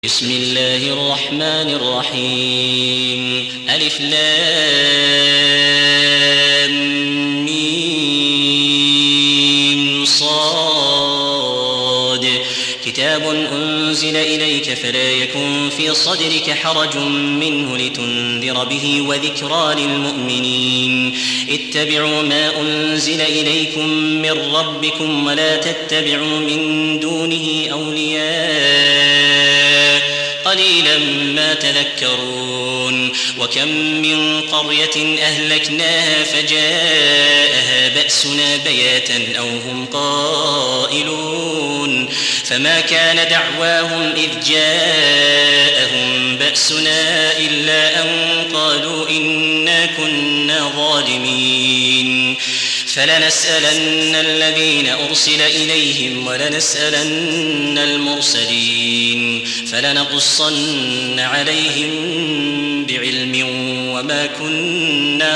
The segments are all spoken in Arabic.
بسم الله الرحمن الرحيم ألف لام ميم صاد كتاب أنزل إليك فلا يكن في صدرك حرج منه لتنذر به وذكرى للمؤمنين اتبعوا ما أنزل إليكم من ربكم ولا تتبعوا من دونه أولياء قليلا ما تذكرون وكم من قرية أهلكناها فجاءها بأسنا بياتا أو هم قائلون فما كان دعواهم إذ جاءهم بأسنا إلا أن قالوا إنا كنا ظالمين فلنسألن الذين أرسل إليهم ولنسألن المرسلين فلنقصن عليهم بعلم وما كنا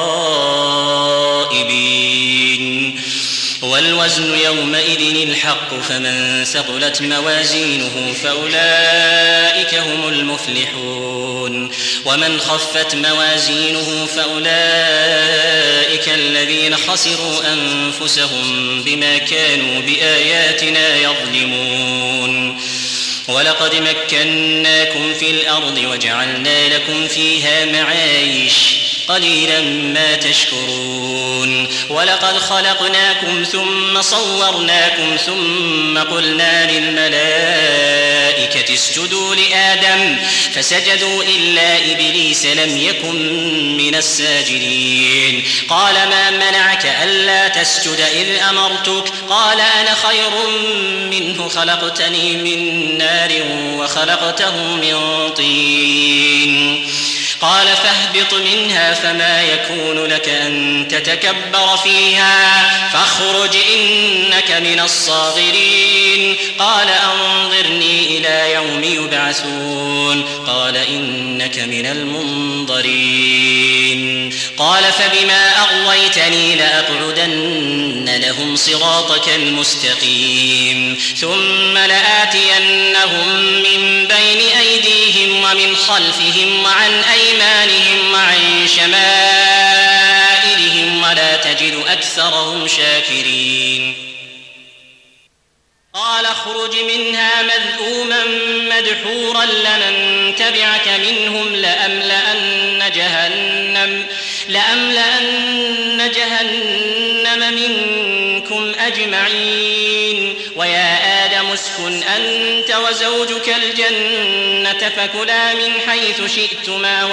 غائبين والوزن يومئذ الحق فمن ثقلت موازينه فأولئك هم المفلحون ومن خفت موازينه فأولئك الذين خسروا أنفسهم بما كانوا بآياتنا يظلمون ولقد مكناكم في الأرض وجعلنا لكم فيها معايش قليلا ما تشكرون ولقد خلقناكم ثم صورناكم ثم قلنا للملائكة اسجدوا لآدم فسجدوا إلا إبليس لم يكن من الساجدين قال ما منعك ألا تسجد إذ أمرتك قال أنا خير منه خلقتني من نار وخلقته من طين قال فاهبط منها فما يكون لك أن تتكبر فيها فاخرج إنك من الصاغرين قال أنظرني إلى يوم يبعثون قال إنك من المنظرين قال فبما أغويتني لأقعدن لهم صراطك المستقيم ثم لآتينهم من بين أيديهم ومن خلفهم وعن أيمانهم وعن شمائلهم ولا تجد أكثرهم شاكرين قال اخرج منها مذءوما مدحورا لمن تبعك منهم لأملأن جهنم منكم أجمعين ويا آدم اسكن أنت وزوجك الجنة فكلا من حيث شئتما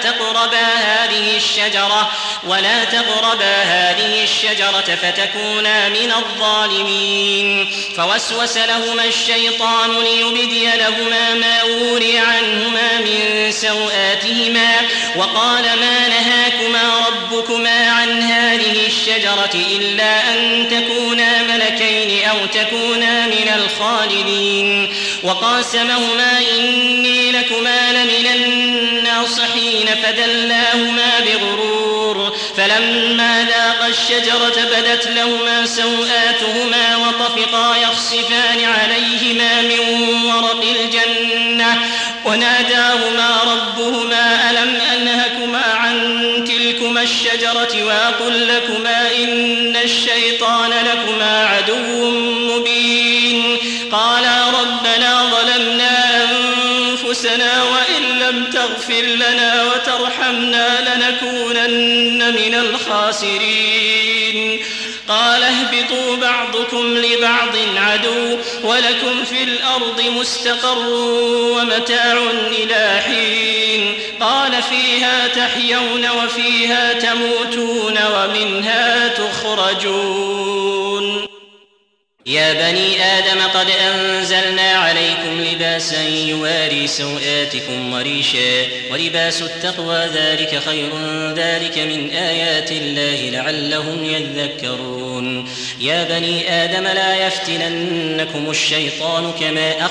ولا تقربا هذه الشجرة فتكونا من الظالمين فوسوس لهما الشيطان ليبدي لهما ما وري عنهما من سوآتهما وقال ما نهاكما ربكما عن هذه الشجرة إلا أن تكونا ملكين أو تكونا من الخالدين وقاسمهما إني لكما لمن الناصحين فدلاهما بغرور فلما ذاقا الشجرة بدت لهما سوآتهما وطفقا يخصفان عليهما من ورق الجنة وناداهما ربهما ألم أنهكما عن تلكما الشجرة وأقل لكما إن الشيطان لكما عدو مبين قالا ربنا ظلمنا أنفسنا وإن لم تغفر لنا وترحمنا لنكونن من الخاسرين قال اهبطوا بعضكم لبعض عدو ولكم في الأرض مستقر ومتاع إلى حين قال فيها تحيون وفيها تموتون ومنها تخرجون يا بني آدم قد أنزلنا عليكم لباسا يواري سوآتكم وريشا ولباس التقوى ذلك خير ذلك من آيات الله لعلهم يذكرون يا بني آدم لا يفتننكم الشيطان كما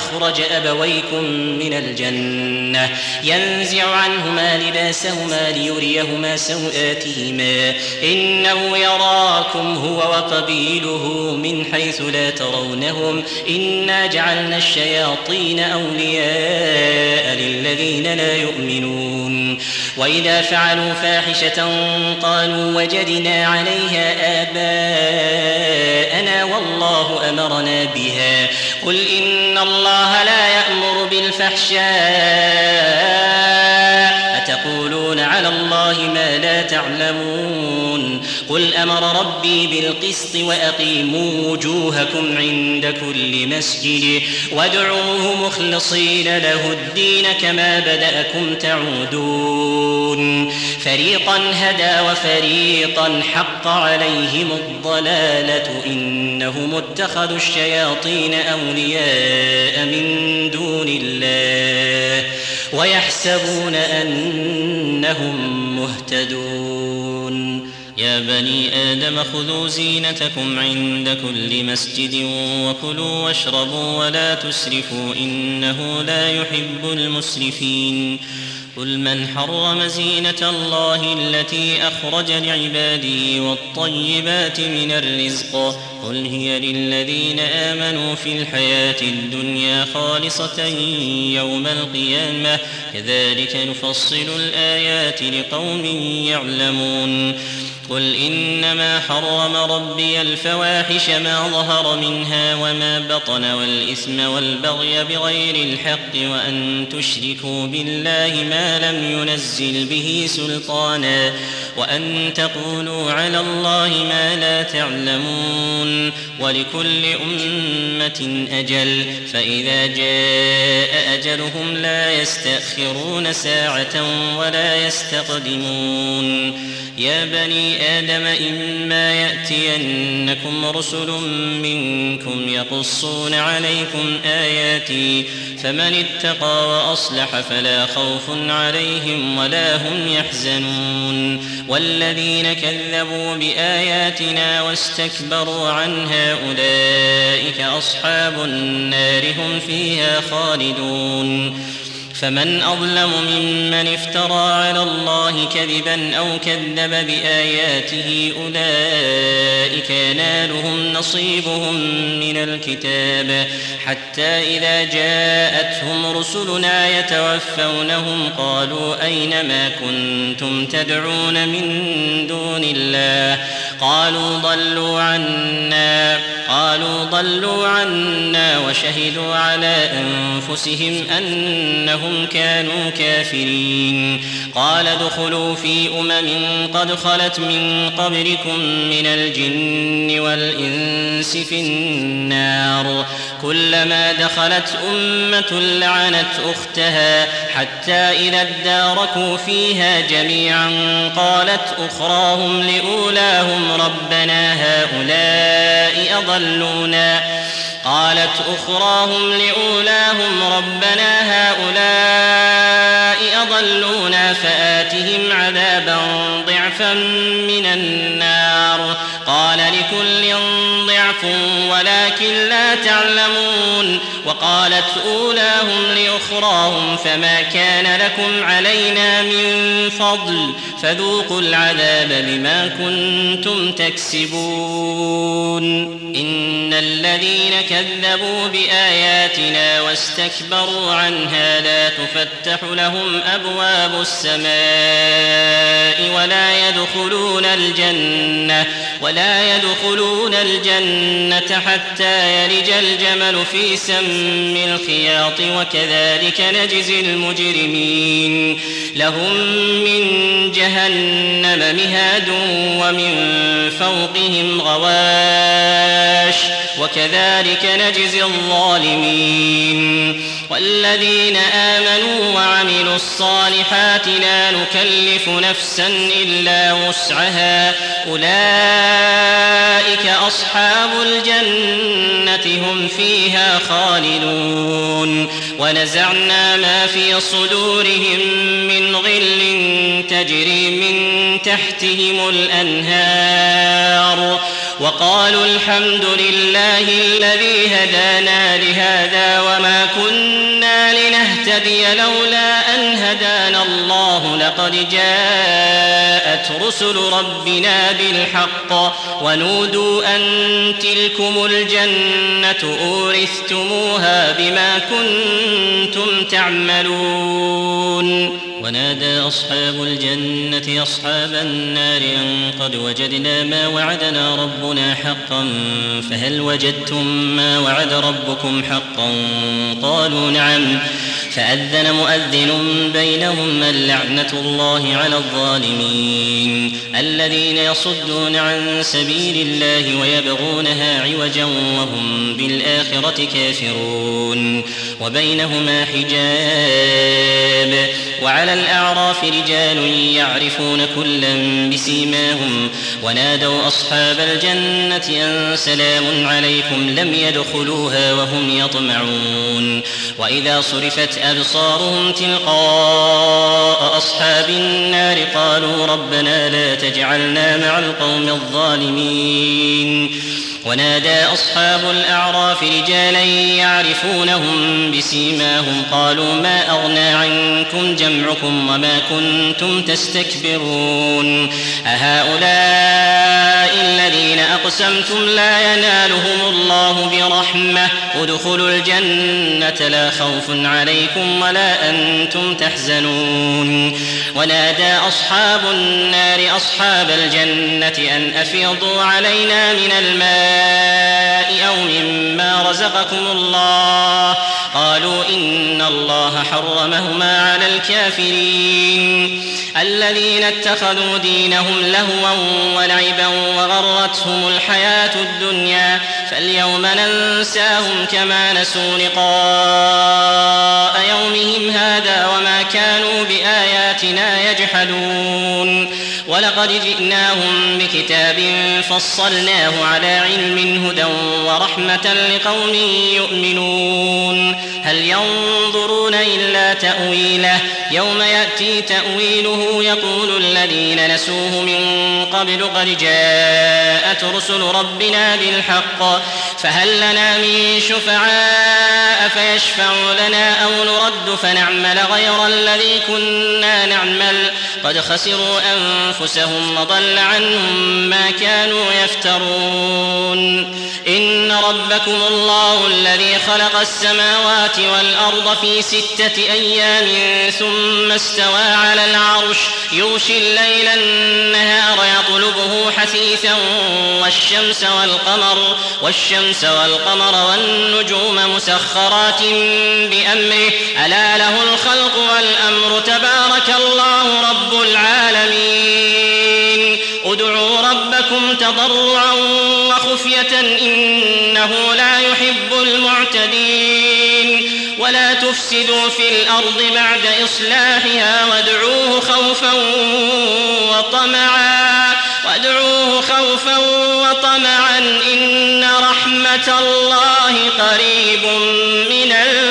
أخرج أبويكم من الجنة ينزع عنهما لباسهما ليريهما سوآتهما إنه يراكم هو وقبيله من حيث لا ترونهم إنا جعلنا الشياطين أولياء للذين لا يؤمنون وإذا فعلوا فاحشة قالوا وجدنا عليها آباءنا والله أمرنا بها قل إن الله لا يأمر بالفحشاء أتقولون على الله ما لا تعلمون قل أمر ربي بالقسط وأقيموا وجوهكم عند كل مسجد وادعوه مخلصين له الدين كما بدأكم تعودون فريقا هدى وفريقا حق عليهم الضلالة إنهم اتخذوا الشياطين أولياء من دون الله ويحسبون أنهم مهتدون يا بني آدم خذوا زينتكم عند كل مسجد وكلوا واشربوا ولا تسرفوا إنه لا يحب المسرفين قل من حرم زينة الله التي أخرج لعباده والطيبات من الرزق قل هي للذين آمنوا في الحياة الدنيا خالصة يوم القيامة كذلك نفصل الآيات لقوم يعلمون قل إنما حرم ربي الفواحش ما ظهر منها وما بطن والإثم والبغي بغير الحق وأن تشركوا بالله ما لم ينزل به سلطانا وأن تقولوا على الله ما لا تعلمون ولكل أمة أجل فإذا جاء أجلهم لا يستأخرون ساعة ولا يستقدمون يا بني آدم إما يأتينكم رسل منكم يقصون عليكم آياتي فمن اتقى وأصلح فلا خوف عليهم ولا هم يحزنون والذين كذبوا بآياتنا واستكبروا عنها أولئك أصحاب النار هم فيها خالدون فمن أظلم ممن افترى على الله كذبا أو كذب بآياته أولئك ينالهم نصيبهم من الكتاب حتى إذا جاءتهم رسلنا يتوفونهم قالوا أين ما كنتم تدعون من دون الله قالوا ضلوا عنا وشهدوا على أنفسهم أنهم كانوا كافرين قال ادخلوا في قد خلت من قبلكم من الجن والإنس في النار كلما دخلت أمة لعنت أختها حتى إذا اداركوا فيها جميعا قالت أخراهم لأولاهم ربنا هؤلاء أضلونا فآتهم عذابا ضعفا من النار قال لكل ضعف ولكن لا تعلمون وقالت أولاهم لأخراهم فما كان لكم علينا من فضل فذوقوا العذاب بما كنتم تكسبون إن الذين كذبوا بآياتنا واستكبروا عنها لا تفتح لهم أبواب السماء ولا يدخلون الجنة حتى يلج الجمل في سم الخياط وكذلك نجزي المجرمين لهم من جهنم مهاد ومن فوقهم غواش وكذلك نجزي الظالمين والذين آمنوا وعملوا الصالحات لا نكلف نفسا إلا وسعها أولئك أصحاب الجنة هم فيها خالدون ونزعنا ما في صدورهم من غل تجري من تحتهم الأنهار وقالوا الحمد لله الذي هدانا لهذا وما كنا لنهتدي لولا أن هدانا الله لقد جاءت رسل ربنا بالحق ونودوا أن تلكم الجنة أورثتموها بما كنتم تعملون. ونادى أصحاب الجنة أصحاب النار أن قد وجدنا ما وعدنا ربنا حقا فهل وجدتم ما وعد ربكم حقا؟ قالوا نعم. فأذن مؤذن بينهم اللعنة الله على الظالمين الذين يصدون عن سبيل الله ويبغونها عوجا وهم بالآخرة كافرون. وبينهما حجاب وعلى الأعراف رجال يعرفون كلا بسيماهم ونادوا أصحاب الجنة أن سلام عليكم لم يدخلوها وهم يطمعون. وإذا صرفت أبصارهم تلقاء أصحاب النار قالوا ربنا لا تجعلنا مع القوم الظالمين. ونادى أصحاب الأعراف رجالا يعرفونهم بسيماهم قالوا ما أغنى عنكم جمعكم وما كنتم تستكبرون أهؤلاء الذين أقسمتم لا ينالهم الله برحمة ادخلوا الجنة لا خوف عليكم ولا أنتم تحزنون. ونادى أصحاب النار أصحاب الجنة أن أفيضوا علينا من الماء أو مما رزقكم الله قالوا إن الله حرمهما على الكافرين الذين اتخذوا دينهم لهوا ولعبا وغرتهم الحياة الدنيا فاليوم ننساهم كما نسوا لقاء يومهم هذا وما كانوا بآياتنا يجحدون. ولقد جئناهم بكتاب فصلناه على علم هدى ورحمة لقوم يؤمنون هل ينظرون إلا تأويله يوم يأتي تأويله يقول الذين نسوه من قبل قد جاءت رسل ربنا بالحق فهل لنا من شفعاء فيشفعوا لنا أو نرد فنعمل غير الذي كنا نعمل قد خسروا أنفسهم وضل عنهم ما كانوا يفترون. إن ربكم الله الذي خلق السماوات والأرض في 6 أيام ثم استوى على العرش يغشي الليل النهار يطلبه حثيثا والشمس والقمر والنجوم مسخرات بأمره ألا له الخلق والأمر تبارك الله رب العالمين. ادعوا ربكم تضرعا وخفية إنه لا يحب المعتدين ولا تفسدوا في الأرض بعد إصلاحها وادعوه خوفا وطمعا إن رحمة الله قريب من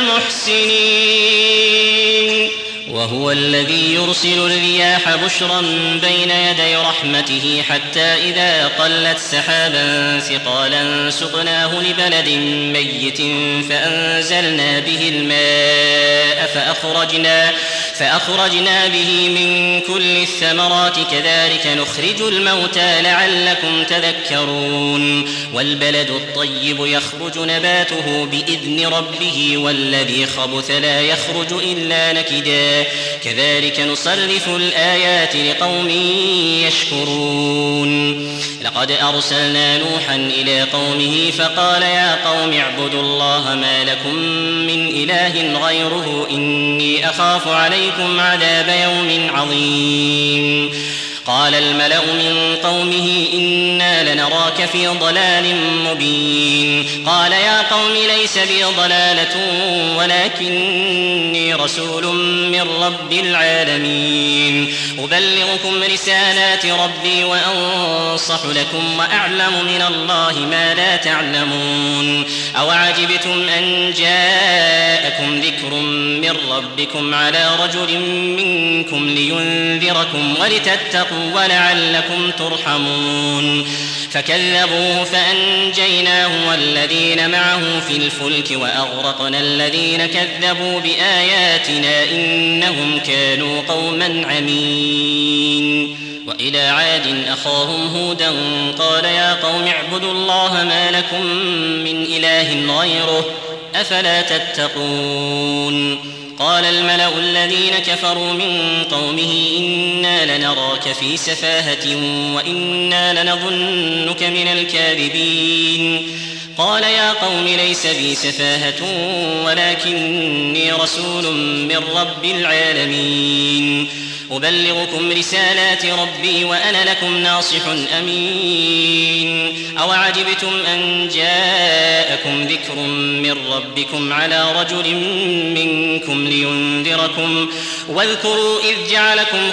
المحسنين. وهو الذي يرسل الرياح بشرا بين يدي رحمته حتى إذا قلت سحابا ثقالا سقناه لبلد ميت فأنزلنا به الماء فأخرجنا به من كل الثمرات كذلك نخرج الموتى لعلكم تذكرون. والبلد الطيب يخرج نباته بإذن ربه والذي خبث لا يخرج إلا نكدا كذلك نصرف الآيات لقوم يشكرون. لقد أرسلنا نوحا إلى قومه فقال يا قوم اعبدوا الله ما لكم من إله غيره إني أخاف عليكم عذاب يوم عظيم. قال الملأ من قومه إنا لنراك في ضلال مبين. قال يا قوم ليس بي ضلالة ولكني رسول من رب العالمين أبلغكم رسالات ربي وأنصح لكم وأعلم من الله ما لا تعلمون. أوعجبتم أن جاءكم ذكر ذكر من ربكم على رجل منكم لينذركم ولتتقوا ولعلكم ترحمون فكذبوه فأنجيناه والذين معه في الفلك وأغرقنا الذين كذبوا بآياتنا إنهم كانوا قوما عمين وإلى عاد أخاهم هودا قال يا قوم اعبدوا الله ما لكم من إله غيره أفلا تتقون قال الملأ الذين كفروا من قومه إنا لنراك في سفاهة وإنا لنظنك من الكاذبين قال يا قوم ليس بي سفاهة ولكني رسول من رب العالمين أبلغكم رسالات ربي وأنا لكم ناصح أمين أوعجبتم أن جاءكم ذكر من ربكم على رجل منكم لينذركم واذكروا إذ جعلكم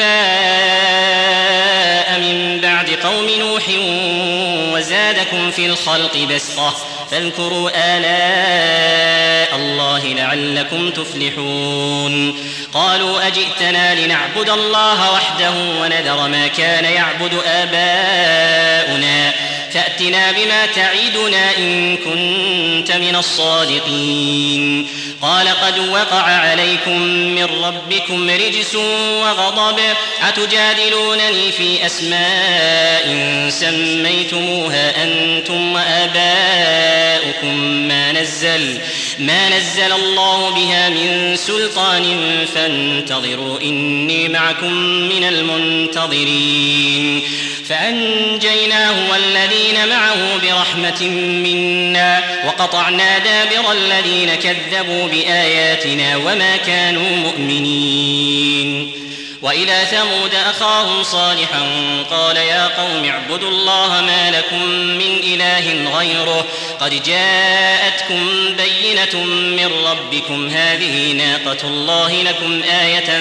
خلفاء من بعد قوم نوح وزادكم في الخلق بسطة فاذكروا آلاء الله لعلكم تفلحون قالوا أجئتنا لنعبد الله وحده ونذر ما كان يعبد آباؤنا فأتنا بما تعيدنا إن كنت من الصادقين قال قد وقع عليكم من ربكم رجس وغضب أتجادلونني في أسماء سميتموها أنتم وآباؤكم ما نزل الله بها من سلطان فانتظروا إني معكم من المنتظرين فأنجيناه والذين معه برحمة منا وقطعنا دابر الذين كذبوا بآياتنا وما كانوا مؤمنين وإلى ثمود أخاهم صالحا قال يا قوم اعبدوا الله ما لكم من إله غيره قد جاءتكم بينة من ربكم هذه ناقة الله لكم آية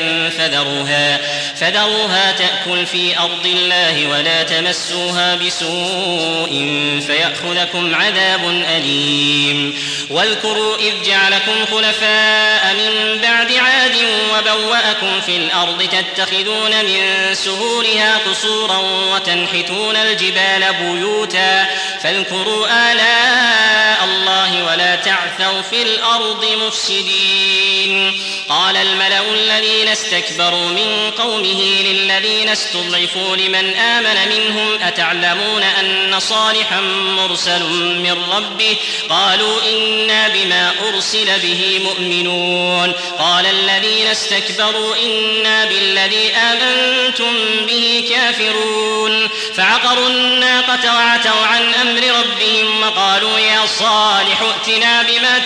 فذروها تأكل في أرض الله ولا تمسوها بسوء فيأخذكم عذاب أليم واذكروا إذ جعلكم خلفاء من بعد عاد وبوأكم في الأرض تتخذون من سهولها قصورا وتنحتون الجبال بيوتا فاذكروا آلاء الله ولا تعثوا في الأرض مفسدين قال الملأ الذين استكبروا من قومه للذين استضعفوا لمن آمن منهم أتعلمون أن صالحا مرسل من ربه قالوا إنا بما أرسل به مؤمنون قال الذين استكبروا إنا بالذي آمنتم به كافرون فعقروا الناقة وعتوا عن أمر ربهم وقالوا يا صالح ائتنا بما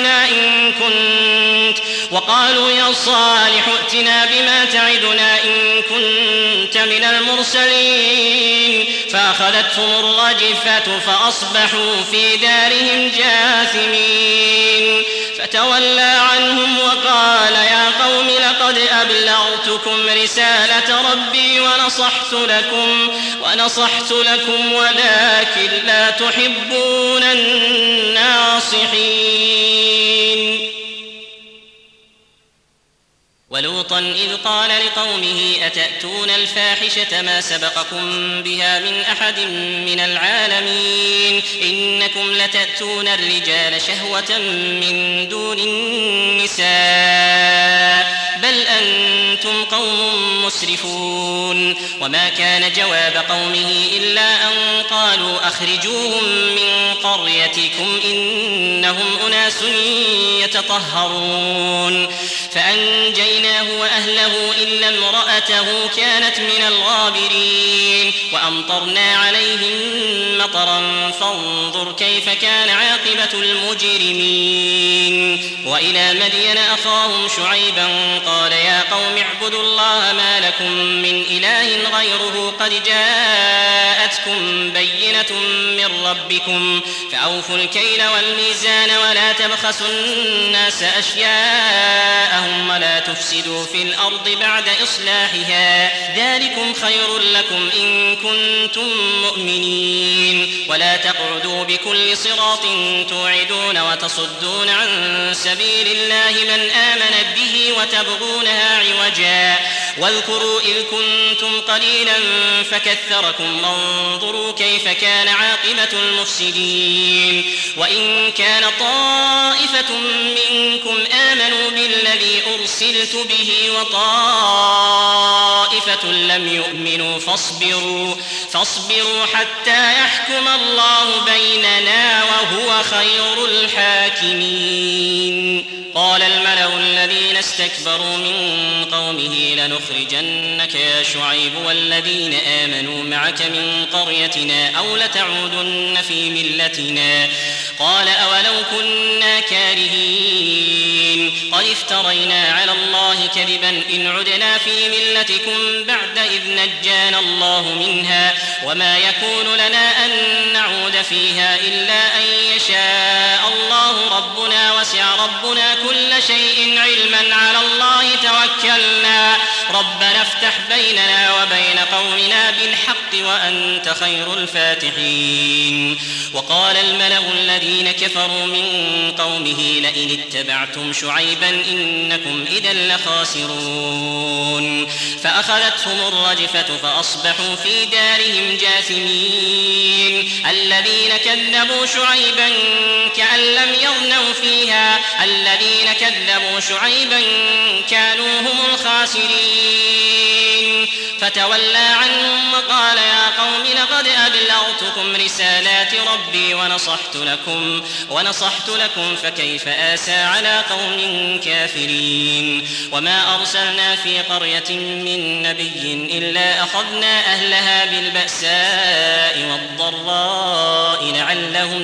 تعدنا إن كنت من المرسلين فأخذتهم الرجفة فأصبحوا في دارهم جاثمين فتولى عنهم وقال يا قوم لقد أبلغتكم رسالة ربي ونصحت لكم ولكن لا تحبون الناصحين ولوطا إذ قال لقومه أتأتون الفاحشة ما سبقكم بها من أحد من العالمين إنكم لتأتون الرجال شهوة من دون النساء بل أنتم قوم مسرفون وما كان جواب قومه إلا أن قالوا أخرجوهم من قريتكم إنهم أناس يتطهرون فأنجيناه وأهله إلا امرأته كانت من الغابرين وأمطرنا عليهم مطرا فانظر كيف كان عاقبة المجرمين وإلى مدين أخاهم شعيبا قال يا قوم اعبدوا الله ما لكم من إله غيره قد جاءتكم بينة من ربكم فأوفوا الكيل والميزان ولا تبخسوا الناس أشياءهم ولا تفسدوا تفسدوا في الأرض بعد إصلاحها ذلكم خير لكم إن كنتم مؤمنين ولا تقعدوا بكل صراط توعدون وتصدون عن سبيل الله من آمن به وتبغونها عوجا واذكروا إذ كنتم قليلا فكثركم وانظروا كيف كان عاقبة المفسدين وإن كان طائفة منكم آمنوا بالذي أرسلت به وطائفة لم يؤمنوا فاصبروا حتى يحكم الله بيننا وهو خير الحاكمين. قال الملأ الذين استكبروا من قومه لنخرجنك يا شعيب والذين آمنوا معك من قريتنا أو لتعودن في ملتنا قال أولو كنا كارهين قد افترينا على الله كذبا إن عدنا في ملتكم بعد إذ نجانا الله منها وما يكون لنا أن نعود فيها إلا أن يشاء الله ربنا وسع ربنا كل شيء علما على الله توكلنا ربنا افتح بيننا وبين قومنا بالحق وأنت خير الفاتحين. وقال الملأ الذين كفروا من قومه لئن اتبعتم شعيبا إنكم إذا لخاسرون فأخذتهم الرجفة فأصبحوا في دارهم جاثمين. الذين كذبوا شعيبا كأن لم يغنوا فيها الذين كذبوا شعيبا كانوا هم الخاسرين فتولى عنهم وقال يا قوم لقد أبلغتكم رسالات ربي ونصحت لكم فكيف آسى على قوم كافرين. وما أرسلنا في قرية من نبي إلا أخذنا أهلها بالبأساء والضراء لعلهم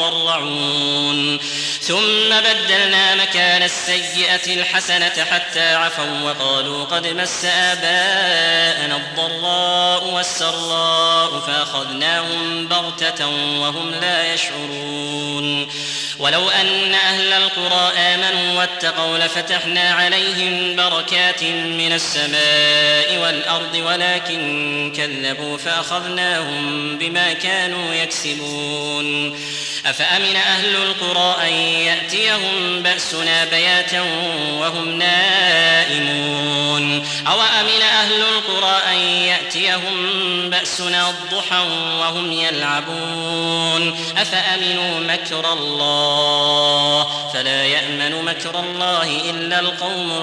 يضرعون ثم بدلنا مكان السيئة الحسنة حتى عفوا وقالوا قد مس آباءنا الضراء والسراء فأخذناهم بغتة وهم لا يشعرون. ولو أن أهل القرى آمنوا واتقوا لفتحنا عليهم بركات من السماء والأرض ولكن كذبوا فأخذناهم بما كانوا يكسبون. أفأمن أهل القرى أن يأتيهم بأسنا بياتا وهم نائمون أو أمن أهل القرى أن يأتيهم بأسنا ضحى وهم يلعبون أفأمنوا مكر الله فلا يأمن مكر الله إلا القوم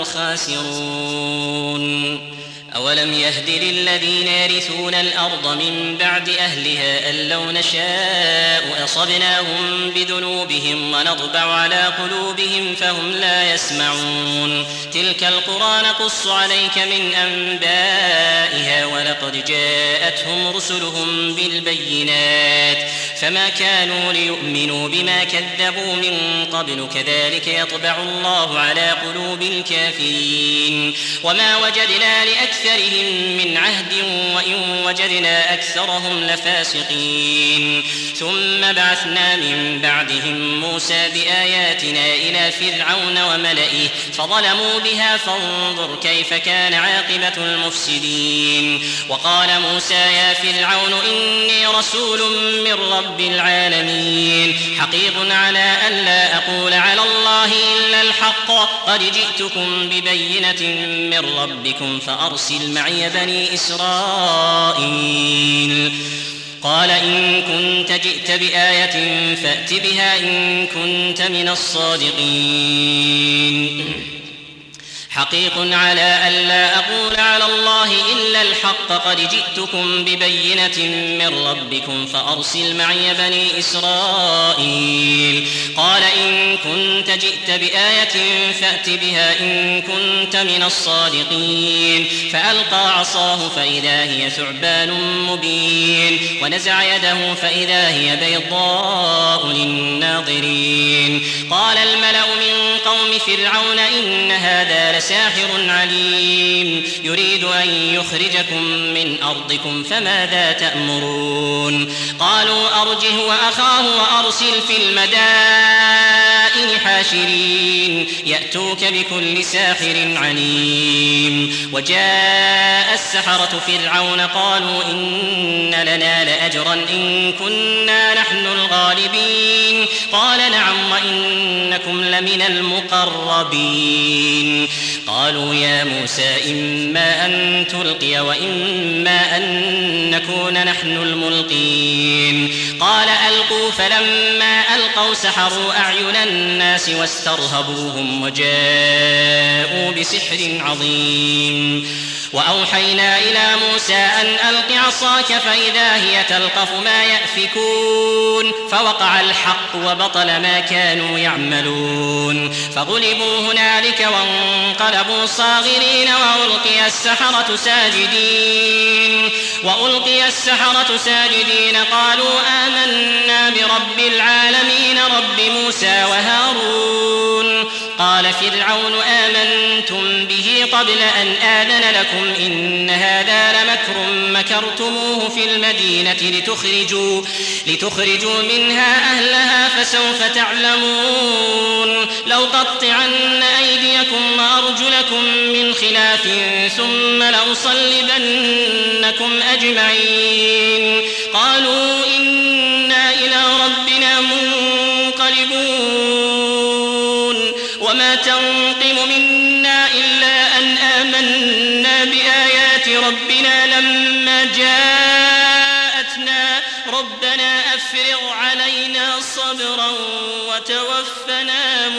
الخاسرون. أولم يهد للذين يرثون الأرض من بعد أهلها أن لو نشاء أصبناهم بذنوبهم ونطبع على قلوبهم فهم لا يسمعون. تلك القرى نقص عليك من أنبائها ولقد جاءتهم رسلهم بالبينات فما كانوا ليؤمنوا بما كذبوا من قبل كذلك يطبع الله على قلوب الكافرين. وما وجدنا لأكثرهم من عهد وإن وجدنا أكثرهم لفاسقين. ثم بعثنا من بعدهم موسى بآياتنا إلى فرعون وملئه فظلموا بها فانظر كيف كان عاقبة المفسدين. وقال موسى يا فرعون إني رسول من رب العالمين حقيق على أن لا أقول على الله إلا الحق قد جئتكم ببينة من ربكم فأرسل معي بني إسرائيل. قال إن كنت جئت بآية فأت بها إن كنت من الصادقين. حقيق على أن لا أقول على الله إلا الحق قد جئتكم ببينة من ربكم فأرسل معي بني إسرائيل. قال إن كنت جئت بآية فأت بها إن كنت من الصادقين. فألقى عصاه فإذا هي ثعبان مبين ونزع يده فإذا هي بيضاء للناظرين. قال الملأ من قوم فرعون إن هذا ساحر عليم يريد أن يخرجكم من أرضكم فماذا تأمرون. قالوا أرجه وأخاه وأرسل في المدائن المدائن حاشرين يأتوك بكل ساحر عليم. وجاء السحرة فرعون قالوا إن لنا لأجرا إن كنا نحن الغالبين قال نعم وإنكم لمن المقربين. قالوا يا موسى إما أن تلقي وإما أن نكون نحن الملقين قال ألقوا فلما ألقوا سحروا أعين الناس واسترهبوهم وجاءوا بسحر عظيم. وأوحينا إلى موسى أن ألق عصاك فإذا هي تلقف ما يأفكون فوقع الحق وبطل ما كانوا يعملون فغلبوا هنالك وانقلبوا صاغرين وألقي السحرة ساجدين قالوا آمنا برب العالمين رب موسى وهارون. قال فرعون آمنتم به قبل أن آذن لكم إن هذا لمكر مكرتموه في المدينة لتخرجوا منها أهلها فسوف تعلمون. لأقطعن أيديكم وأرجلكم من خلاف ثم لأصلبنكم أجمعين. قالوا إنا إلى ربنا منقلبون وما تنقم منا إلا أن آمنا بآيات ربنا لما جاءتنا ربنا أفرغ علينا صبرا وتوفنا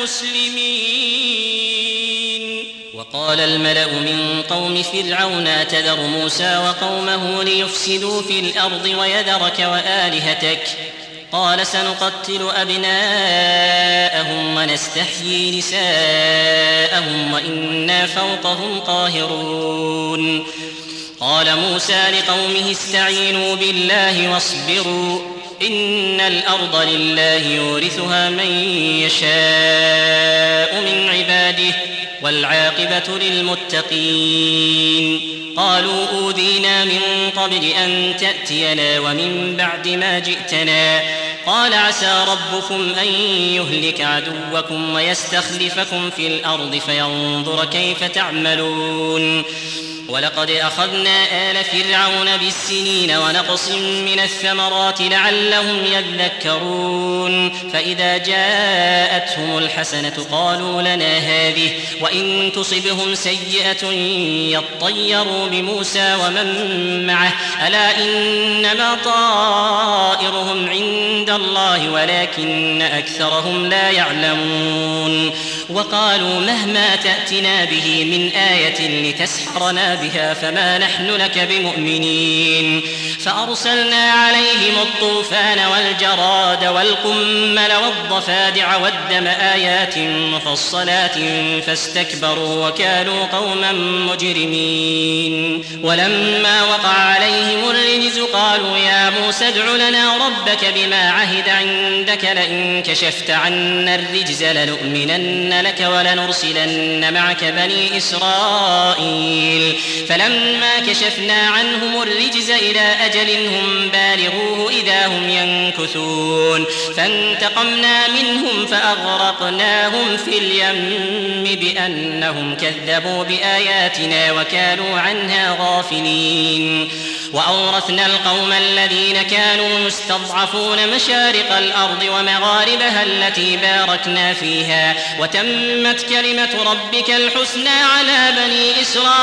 مسلمين. وقال الملأ من قوم فرعون أتذر موسى وقومه ليفسدوا في الأرض ويذرك وآلهتك قال سنقتل أبناءهم ونستحيي نساءهم وإنا فوقهم قاهرون. قال موسى لقومه استعينوا بالله واصبروا إن الأرض لله يورثها من يشاء من عباده والعاقبة للمتقين. قالوا أوذينا من قبل أن تأتينا ومن بعد ما جئتنا قال عسى ربكم أن يهلك عدوكم ويستخلفكم في الأرض فينظر كيف تعملون. ولقد أخذنا آل فرعون بالسنين ونقص من الثمرات لعلهم يذكرون. فإذا جاءتهم الحسنة قالوا لنا هذه وإن تصبهم سيئة يطيروا بموسى ومن معه ألا إنما طائرهم عند الله ولكن أكثرهم لا يعلمون. وقالوا مهما تأتنا به من آية لتسحرنا بها فما نحن لك بمؤمنين. فأرسلنا عليهم الطوفان والجراد والقمل والضفادع والدم آيات مفصلات فاستكبروا وكانوا قوما مجرمين. ولما وقع عليهم الرجز قالوا يا موسى ادع لنا ربك بما عهد عندك لئن كشفت عنا الرجز لنؤمنن لك ولنرسلن معك بني إسرائيل. فلما كشفنا عنهم الرجز إلى أجل هم بالغوه إذا هم ينكثون فانتقمنا منهم فأغرقناهم في اليم بأنهم كذبوا بآياتنا وكانوا عنها غافلين. وأورثنا القوم الذين كانوا يستضعفون مشارق الأرض ومغاربها التي باركنا فيها وتمت كلمة ربك الحسنى على بني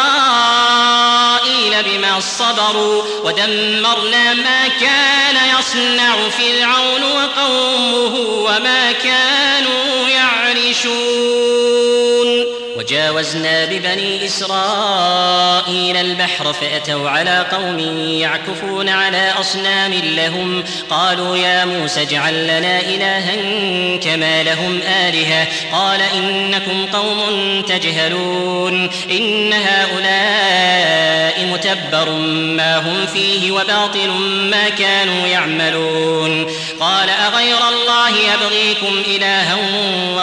إسرائيل بما صبروا ودمرنا ما كان يصنع فرعون وقومه وما كانوا يعرشون. وجاوزنا ببني إسرائيل البحر فأتوا على قوم يعكفون على أصنام لهم قالوا يا موسى اجعل لنا إلها كما لهم آلهة قال إنكم قوم تجهلون إن هؤلاء متبر ما هم فيه وباطل ما كانوا يعملون. قال أغير الله يبغيكم إلها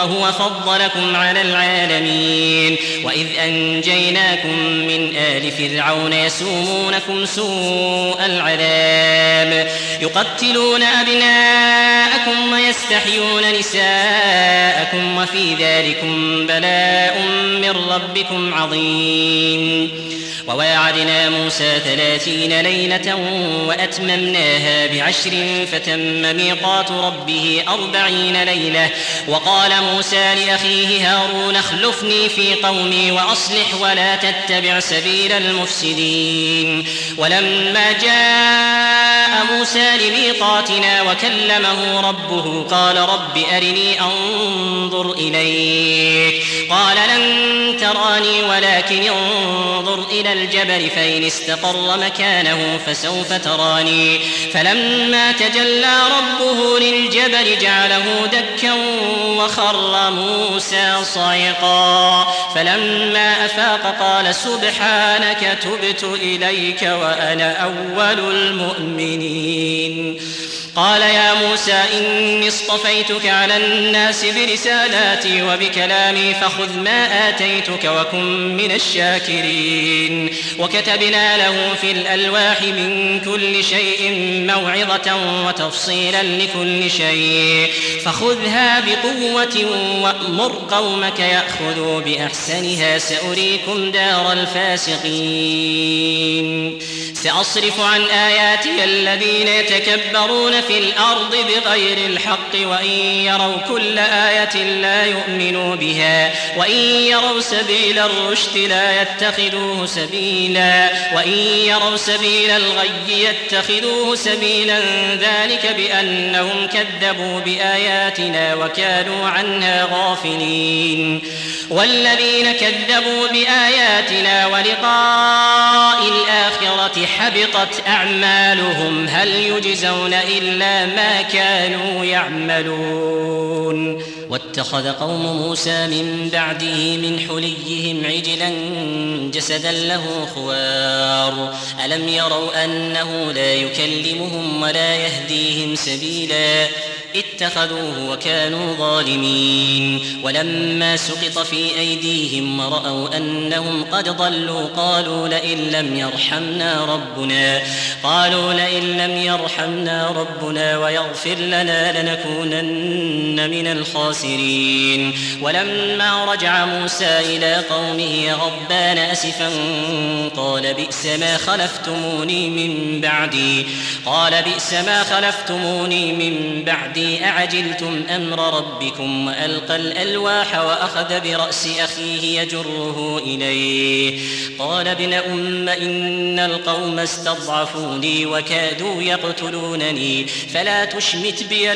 وهو فضلكم على العالمين وإذ أنجيناكم من آل فرعون يسومونكم سوء العذاب يقتلون أبناءكم ويستحيون نساءكم وفي ذلكم بلاء من ربكم عظيم وواعدنا موسى 30 ليلة وأتممناها ب10 فتم ميقات ربه 40 ليلة وقال موسى لأخيه هارون اخلفني في قومي وأصلح ولا تتبع سبيل المفسدين ولما جاء موسى لميقاتنا وكلمه ربه قال رب أرني أنظر إليك قال لن تراني ولكن انظر إلى الجبل فإن استقر مكانه فسوف تراني فلما تجلى ربه للجبل جعله دكا وخر موسى صعقا فلما أفاق قال سبحانك تبت إليك وأنا أول المؤمنين قال يا موسى إني اصطفيتك على الناس برسالاتي وبكلامي فخذ ما آتيتك وكن من الشاكرين وكتبنا له في الألواح من كل شيء موعظة وتفصيلا لكل شيء فخذها بقوة وأمر قومك يأخذوا بأحسنها سأريكم دار الفاسقين سأصرف عن آياتي الذين يتكبرون في الأرض بغير الحق وإن يروا كل آية لا يؤمنوا بها وإن يروا سبيل الرشد لا يتخذوه سبيلا وإن يروا سبيل الغي يتخذوه سبيلا ذلك بأنهم كذبوا بآياتنا وكانوا عنها غافلين والذين كذبوا بآياتنا ولقاء الآخرة حبطت أعمالهم هل يجزون إلا ما كانوا يعملون واتخذ قوم موسى من بعده من حليهم عجلا جسدا له خوار ألم يروا أنه لا يكلمهم ولا يهديهم سبيلا اتخذوه وكانوا ظالمين ولما سقط في أيديهم ورأوا أنهم قد ضلوا قالوا لئن لم يرحمنا ربنا ويغفر لنا لنكونن من الخاسرين ولما رجع موسى إلى قومه غضبان أسفا قال بئس ما خلفتموني من بعدي أعجلتم أمر ربكم وألقى الألواح وأخذ برأس أخيه يجره إليه قال ابن أم إن القوم استضعفوني وكادوا يقتلونني فلا تشمت بي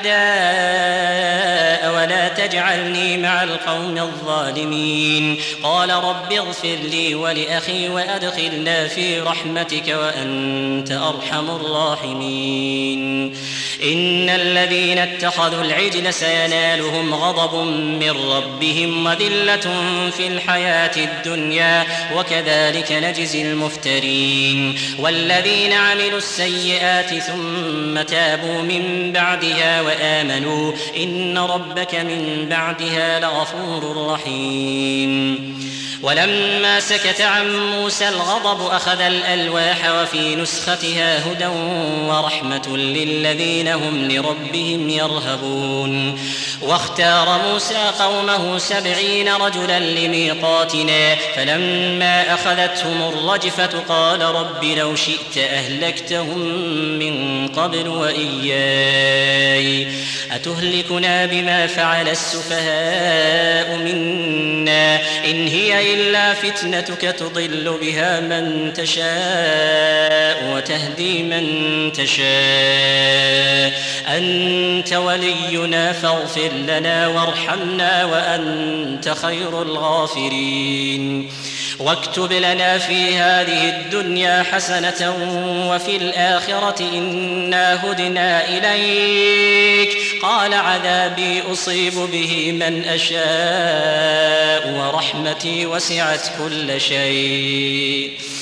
الأعداء ولا تجعلني مع القوم الظالمين قال رب اغفر لي ولأخي وأدخلنا في رحمتك وأنت أرحم الراحمين إن الذين اتخذوا العجل سينالهم غضب من ربهم وذلة في الحياة الدنيا وكذلك نجزي المفترين والذين عملوا السيئات ثم تابوا من بعدها وآمنوا إن ربك من بعدها لغفور رحيم ولما سكت عن موسى الغضب أخذ الألواح وفي نسختها هدى ورحمة للذين هم لربهم يرهبون واختار موسى قومه 70 رجلا لميقاتنا فلما أخذتهم الرجفة قال رب لو شئت أهلكتهم من قبل وإياي أتهلكنا بما فعل السفهاء منا إن هي إلا فتنتك تضل بها من تشاء وتهدي من تشاء أنت ولينا فاغفر لنا وارحمنا وأنت خير الغافرين واكتب لنا في هذه الدنيا حسنة وفي الآخرة إنا هدنا إليك قال عذابي أصيب به من أشاء ورحمتي وسعت كل شيء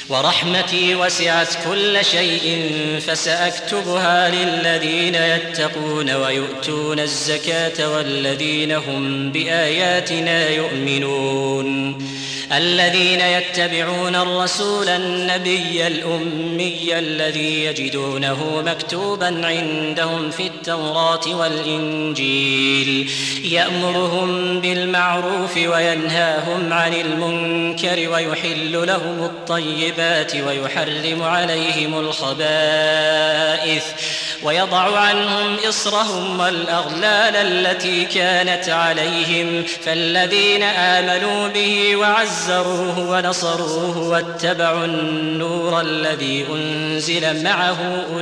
ورحمتي وسعت كل شيء فسأكتبها للذين يتقون ويؤتون الزكاة والذين هم بآياتنا يؤمنون الذين يتبعون الرسول النبي الأمي الذي يجدونه مكتوبا عندهم في التوراة والإنجيل يأمرهم بالمعروف وينهاهم عن المنكر ويحل لهم الطيبات ويحرم عليهم الخبائث ويضع عنهم إصرهم والأغلال التي كانت عليهم فالذين آمنوا به وعزروه ونصروه واتبعوا النور الذي أنزل معه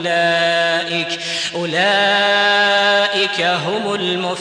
أولئك هم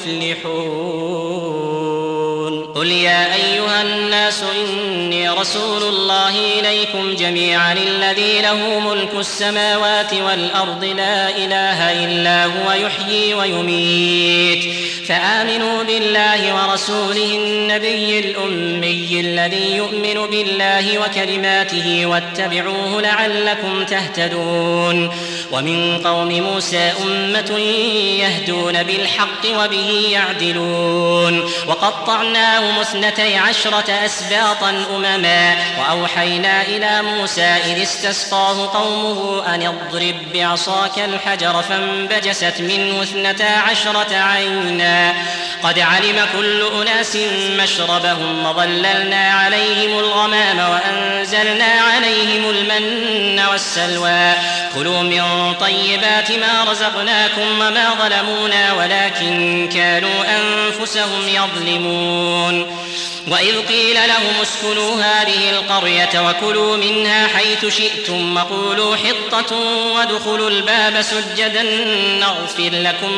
المفلحون قل يا أيها الناس إني رسول الله إليكم جميعا الذي له ملك السماوات والأرض لا إله إلا هو يحيي ويميت فآمنوا بالله ورسوله النبي الأمي الذي يؤمن بالله وكلماته واتبعوه لعلكم تهتدون ومن قوم موسى أمة يهدون بالحق وبه يعدلون وقطعناهم 12 أسباطا أمما وأوحينا إلى موسى إذ استسقاه قومه أن اضرب بعصاك الحجر فانبجست منه 12 عينا قد علم كل أناس مشربهم وظللنا عليهم الغمام وأنزلنا عليهم المن والسلوى كلوا من طيبات ما رزقناكم وما ظلمونا ولكن كانوا أنفسهم يظلمون وإذ قيل لهم اسكنوا هذه القرية وكلوا منها حيث شئتم وقولوا حطة وادخلوا الباب سجدا نغفر لكم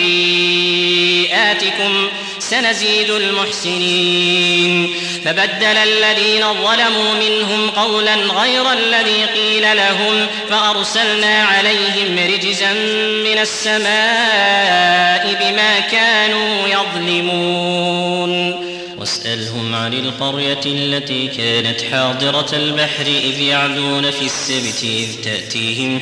خطيئاتكم سنزيد المحسنين فبدل الذين ظلموا منهم قولا غير الذي قيل لهم فأرسلنا عليهم رجزا من السماء بما كانوا يظلمون واسألهم عن القرية التي كانت حاضرة البحر إذ يعدون في السبت إذ تأتيهم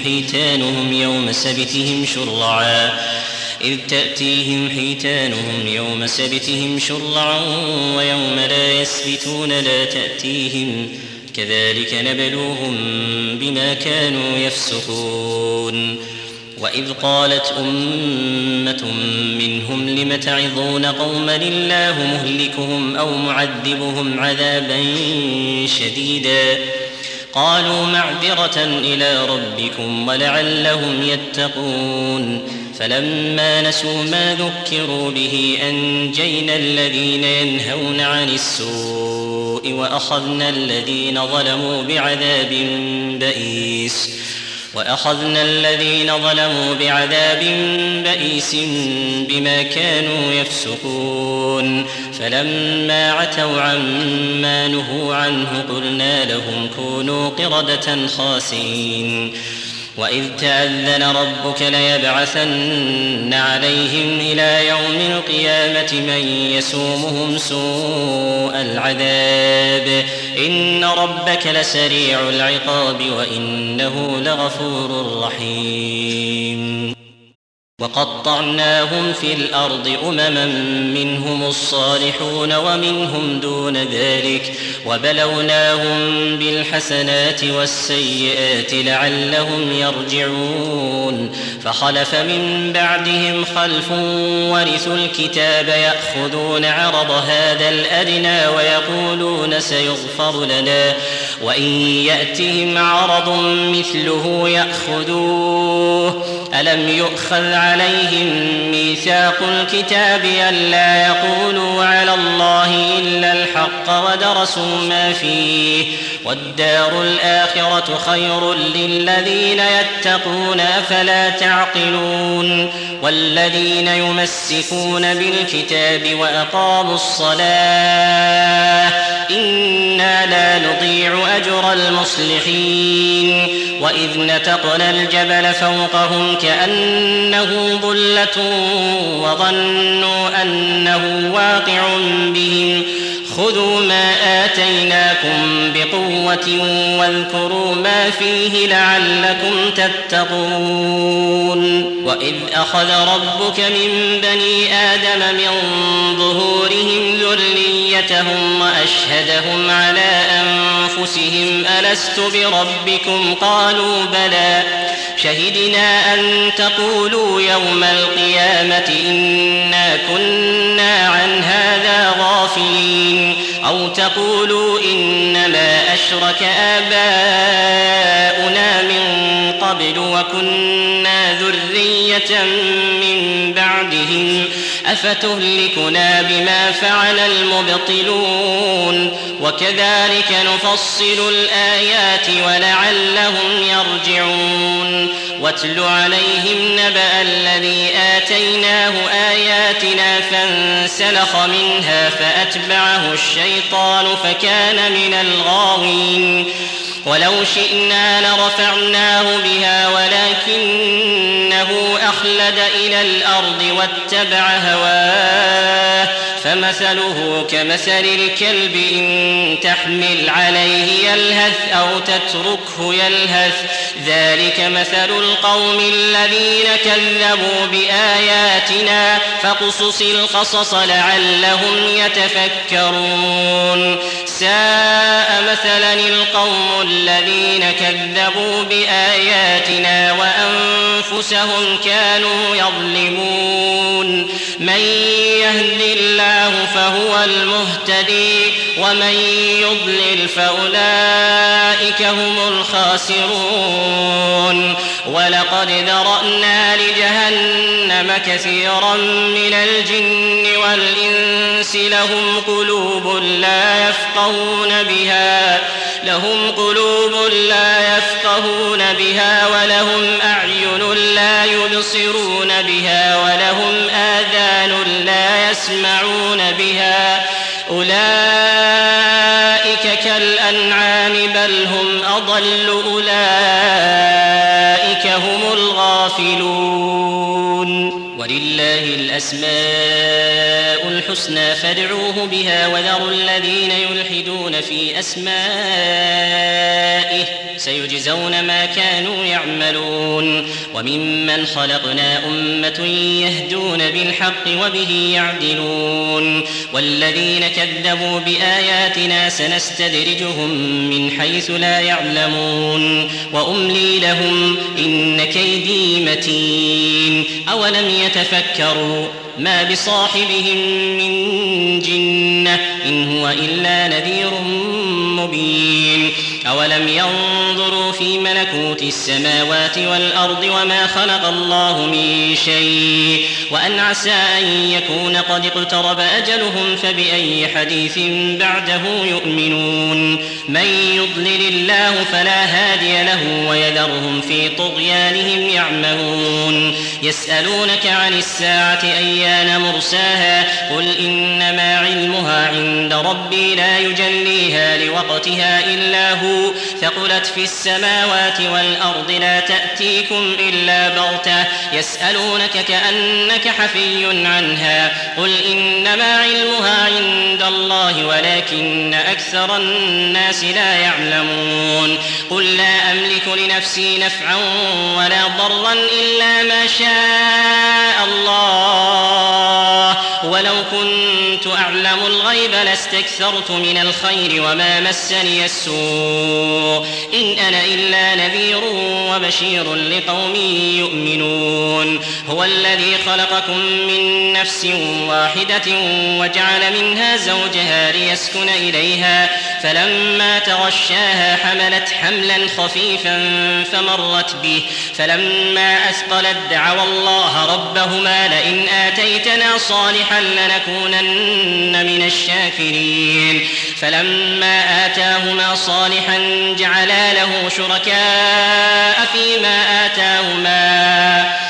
حيتانهم يوم سبتهم شرعا ويوم لا يسبتون لا تأتيهم كذلك نبلوهم بما كانوا يفسقون وإذ قالت أمة منهم لم تعظون قوما الله مهلكهم أو معذبهم عذابا شديدا قالوا معذرة إلى ربكم ولعلهم يتقون فلما نسوا ما ذكروا به أنجينا الذين ينهون عن السوء وأخذنا الذين ظلموا بعذاب بئيس بما كانوا يفسقون فلما عتوا عما نهوا عنه قلنا لهم كونوا قردة خاسئين وإذ تأذن ربك ليبعثن عليهم إلى يوم القيامة من يسومهم سوء العذاب إن ربك لسريع العقاب وإنه لغفور رحيم وقطعناهم في الأرض أمما منهم الصالحون ومنهم دون ذلك وبلوناهم بالحسنات والسيئات لعلهم يرجعون فخلف من بعدهم خلف ورثوا الكتاب يأخذون عرض هذا الأدنى ويقولون سيغفر لنا وإن يأتهم عرض مثله يأخذوه ألم يؤخذ عليهم ميثاق الكتاب ألا يقولوا على الله إلا الحق ودرسوا ما فيه والدار الآخرة خير للذين يتقون أفلا تعقلون والذين يمسكون بالكتاب وأقاموا الصلاة إنا لا نضيع أجر المصلحين وإذ نتقنا الجبل فوقهم كأنه ظلة وظنوا أنه واقع بهم خذوا ما آتيناكم بقوة واذكروا ما فيه لعلكم تتقون وإذ أخذ ربك من بني آدم من ظهورهم ذريتهم وأشهدهم على أنفسهم ألست بربكم قالوا بلى شهدنا أن تقولوا يوم القيامة إنا كنا عن هذا غافلين أو تقولوا إنما أشرك آباؤنا من قبل وكنا ذرية من بعدهم أفتهلكنا بما فعل المبطلون وكذلك نفصل الآيات ولعلهم يرجعون واتل عليهم نبأ الذي آتيناه آياتنا فانسلخ منها فأتبعه الشيطان فكان من الغاوين ولو شئنا لرفعناه بها ولكنه أخلد إلى الأرض واتبع هواه فمثله كمثل الكلب إن تحمل عليه يلهث أو تتركه يلهث ذلك مثل القوم الذين كذبوا بآياتنا فاقصص القصص لعلهم يتفكرون ساء مثلا القوم الذين كذبوا بآياتنا وأنفسهم كانوا يظلمون من يهد الله فهو المهتدي ومن يضلل فأولئك هم الخاسرون ولقد ذرأنا لجهنم كثيرا من الجن والإنس لهم قلوب لا يفقهون بها ولهم أعين لا يبصرون بها ولهم آذان لا يسمعون بها أولئك كالأنعام بل هم أضل أولئك هم الغافلون ولله الأسماء الحسنى فادعوه بها وذروا الذين يلحدون في أسمائه سيجزون ما كانوا يعملون وممن خلقنا أمة يهدون بالحق وبه يعدلون والذين كذبوا بآياتنا سنستدرجهم من حيث لا يعلمون وأملي لهم إن كيدي متين أولم يتفكروا ما بصاحبهم من جنة إن هو إلا نذير مبين أولم ينظروا في ملكوت السماوات والأرض وما خلق الله من شيء وأن عسى أن يكون قد اقترب أجلهم فبأي حديث بعده يؤمنون من يضلل الله فلا هادي له ويذرهم في طغيانهم يعمهون يسألونك عن الساعة أيان مرساها قل إنما علمها عند ربي لا يجليها لوقتها إلا هو ثقلت في السماوات والأرض لا تأتيكم إلا بغتة يسألونك كأنك حفي عنها قل إنما علمها عند الله ولكن أكثر الناس لا يعلمون قل لا أملك لنفسي نفعا ولا ضرا إلا ما شاء الله ولو كنت أعلم الغيب لاستكثرت من الخير وما مسني السوء إن أنا إلا نذير وبشير لقوم يؤمنون هو الذي خلقكم من نفس واحدة وجعل منها زوجها ليسكن إليها فلما تغشاها حملت حملا خفيفا فمرت به فلما أثقلت دعوا الله ربهما لئن آتيتنا صالحا لنكونن من الشاكرين فلما آتاهما صالحا جعلا له شركاء فيما آتاهما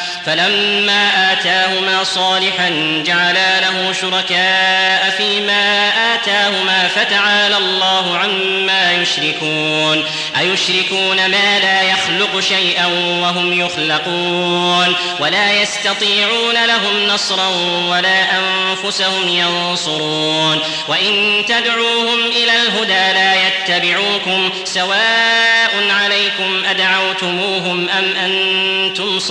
فتعالى الله عما أيشركون ما لا يخلق شيئا وهم يخلقون ولا يستطيعون لهم نصرا ولا أنفسهم ينصرون وإن تدعوهم إلى الهدى لا يتبعوكم سواء عليكم أدعوتموهم أم أنتم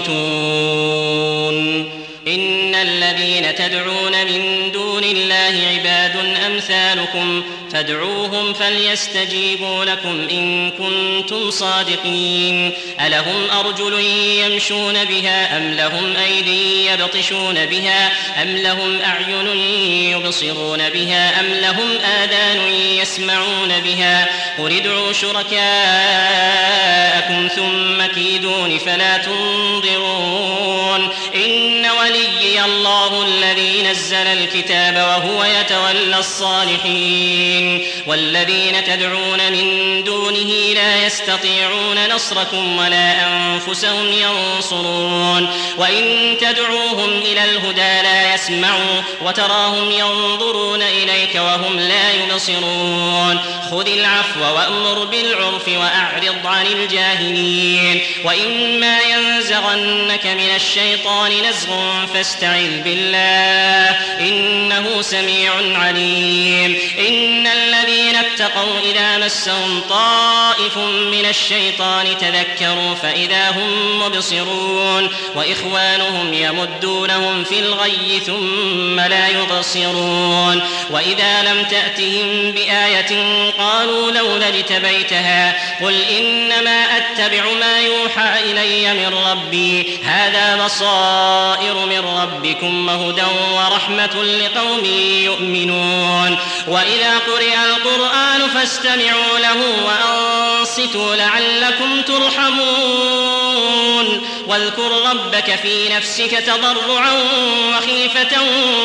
صامتون إن الذين تدعون من دون الله عباد أمثالكم فادعوهم فليستجيبوا لكم إن كنتم صادقين ألهم أرجل يمشون بها أم لهم أيدي يبطشون بها أم لهم أعين يبصرون بها أم لهم آذان يسمعون بها قل ادعوا شركاءكم ثم كيدون فلا تنظرون إن وليي الله الذي نزل الكتاب وهو يتولى الصالحين والذين تدعون من دونه لا يستطيعون نصركم ولا أنفسهم ينصرون وإن تدعوهم إلى الهدى لا يسمعوا وتراهم ينظرون إليك وهم لا يبصرون خذ العفو وأمر بالعرف وأعرض عن الجاهلين وإما ينزغنك من الشيطان نزغ فاستعذ بالله إنه سميع عليم إن الذين اتقوا إذا مسهم طائف من الشيطان تذكروا فإذا هم مبصرون وإخوانهم يمدونهم في الغي ثم لا يبصرون وإذا لم تأتهم بآية قالوا لولا اجتبيتها قل إنما أتبع ما يوحى إلي من ربي هذا بصائر من ربكم وهدى ورحمة لقوم يؤمنون وإذا قرئ القرآن فاستمعوا له وأنصتوا لعلكم ترحمون واذكر ربك في نفسك تضرعا وخيفة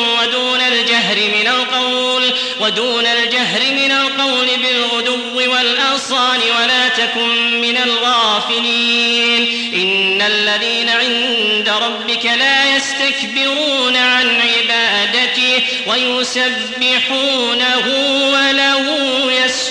ودون الجهر من القول بالغدو والآصال ولا تكن من الغافلين إن الذين عند ربك لا يستكبرون عن عبادته ويسبحونه وله يسجدون